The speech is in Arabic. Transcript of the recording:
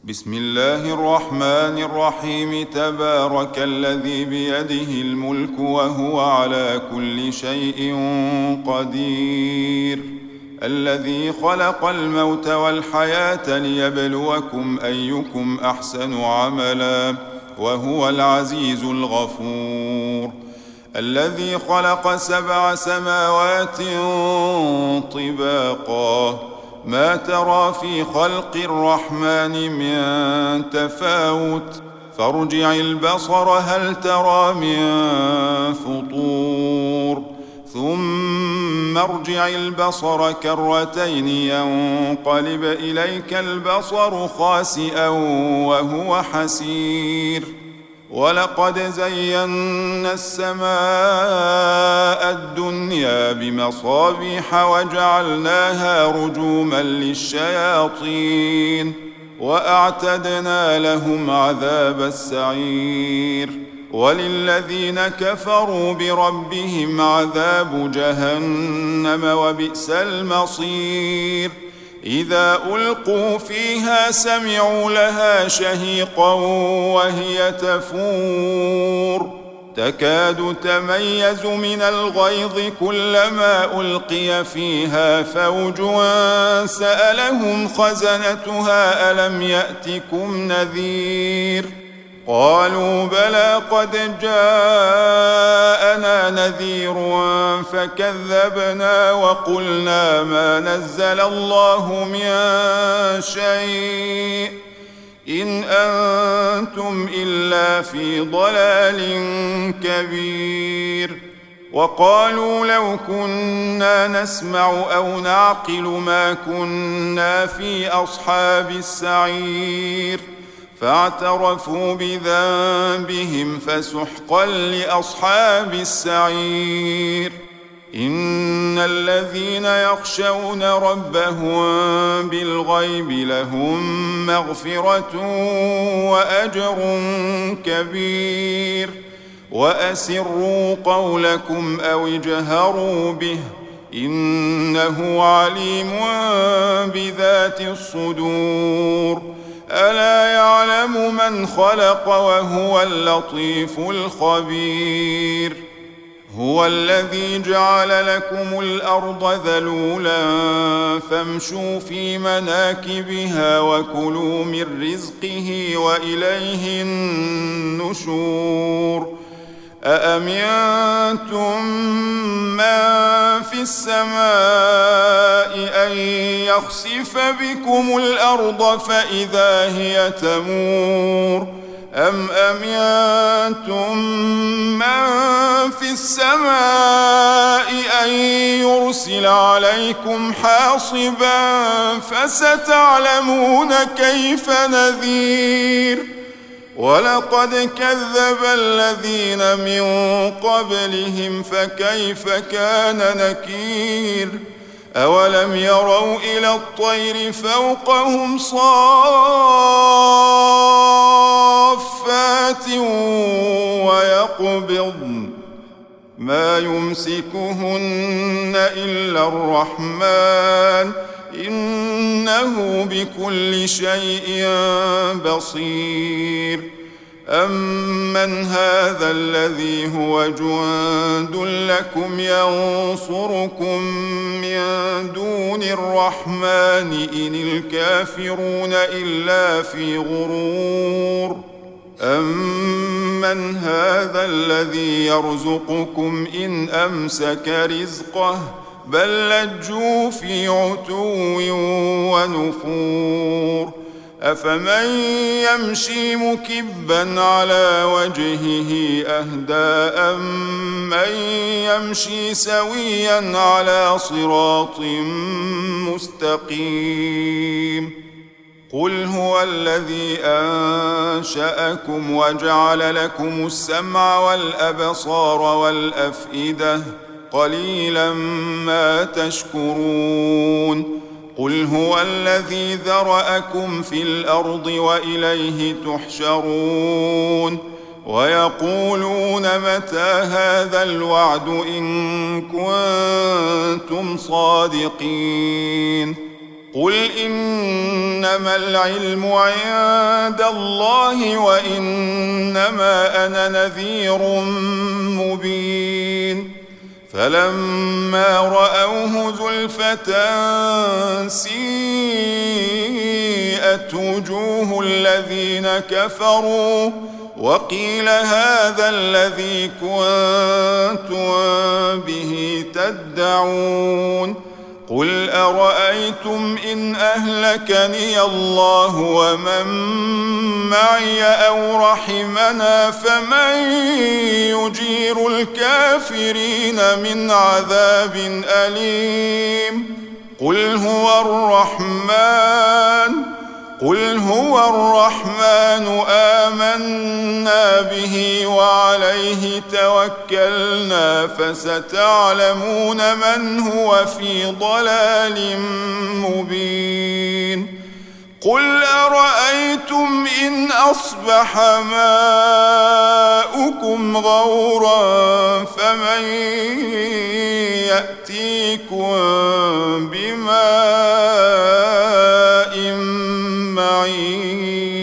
بسم الله الرحمن الرحيم. تبارك الذي بيده الملك وهو على كل شيء قدير، الذي خلق الموت والحياة ليبلوكم أيكم أحسن عملا، وهو العزيز الغفور. الذي خلق 7 سماوات طباقا، ما ترى في خلق الرحمن من تفاوت، فارجع البصر هل ترى من فطور، ثم ارجع البصر كرتين ينقلب إليك البصر خاسئا وهو حسير. ولقد زينا السماء الدنيا بمصابيح وجعلناها رجوما للشياطين، وأعتدنا لهم عذاب السعير. وللذين كفروا بربهم عذاب جهنم وبئس المصير. إذا ألقوا فيها سمعوا لها شهيقا وهي تفور، تكاد تميز من الغيظ كلما ألقي فيها فوج سألهم خزنتها ألم يأتكم نذير؟ قالوا بلى قد جاءنا نذير فكذبنا وقلنا ما نزل الله من شيء إن أنتم إلا في ضلال كبير. وقالوا لو كنا نسمع أو نعقل ما كنا في أصحاب السعير، فاعترفوا بذنبهم فسحقا لأصحاب السعير. إن الذين يخشون ربهم بالغيب لهم مغفرة وأجر كبير. وأسروا قولكم أو اجهروا به إنه عليم بذات الصدور. ألا يعلم من خلق وهو اللطيف الخبير. هو الذي جعل لكم الأرض ذلولا فامشوا في مناكبها وكلوا من رزقه وإليه النشور. أأمنتم من في السماء أن يخسف بكم الأرض فإذا هي تمور، أم أمنتم من في السماء أن يرسل عليكم حاصبا فستعلمون كيف نذير. ولقد كذب الذين من قبلهم فكيف كان نكير. أولم يروا إلى الطير فوقهم صافات ويقبضن ما يمسكهن إلا الرحمن إنه بكل شيء بصير. أمن هذا الذي هو جند لكم ينصركم من دون الرحمن إن الكافرون إلا في غرور. أمن هذا الذي يرزقكم إن أمسك رزقه بل لجوا في عتو ونفور. أفمن يمشي مكبا على وجهه أهدى أمن يمشي سويا على صراط مستقيم. قل هو الذي أنشأكم وجعل لكم السمع والأبصار والأفئدة قليلا ما تشكرون. قل هو الذي ذرأكم في الأرض وإليه تحشرون. ويقولون متى هذا الوعد إن كنتم صادقين. قل إنما العلم عند الله وإنما أنا نذير مبين فلما رأوه زلفة سيئت وجوه الذين كفروا وقيل هذا الذي كنتم به تدعون قل أرأيتم إن أهلكني الله ومن معي أو رحمنا فمن يجير الكافرين من عذاب أليم قل هو الرحمن آمنا به وعليه توكلنا فستعلمون من هو في ضلال مبين قل أرأيتم إن أصبح ماؤكم غورا فمن يأتيكم بماء معين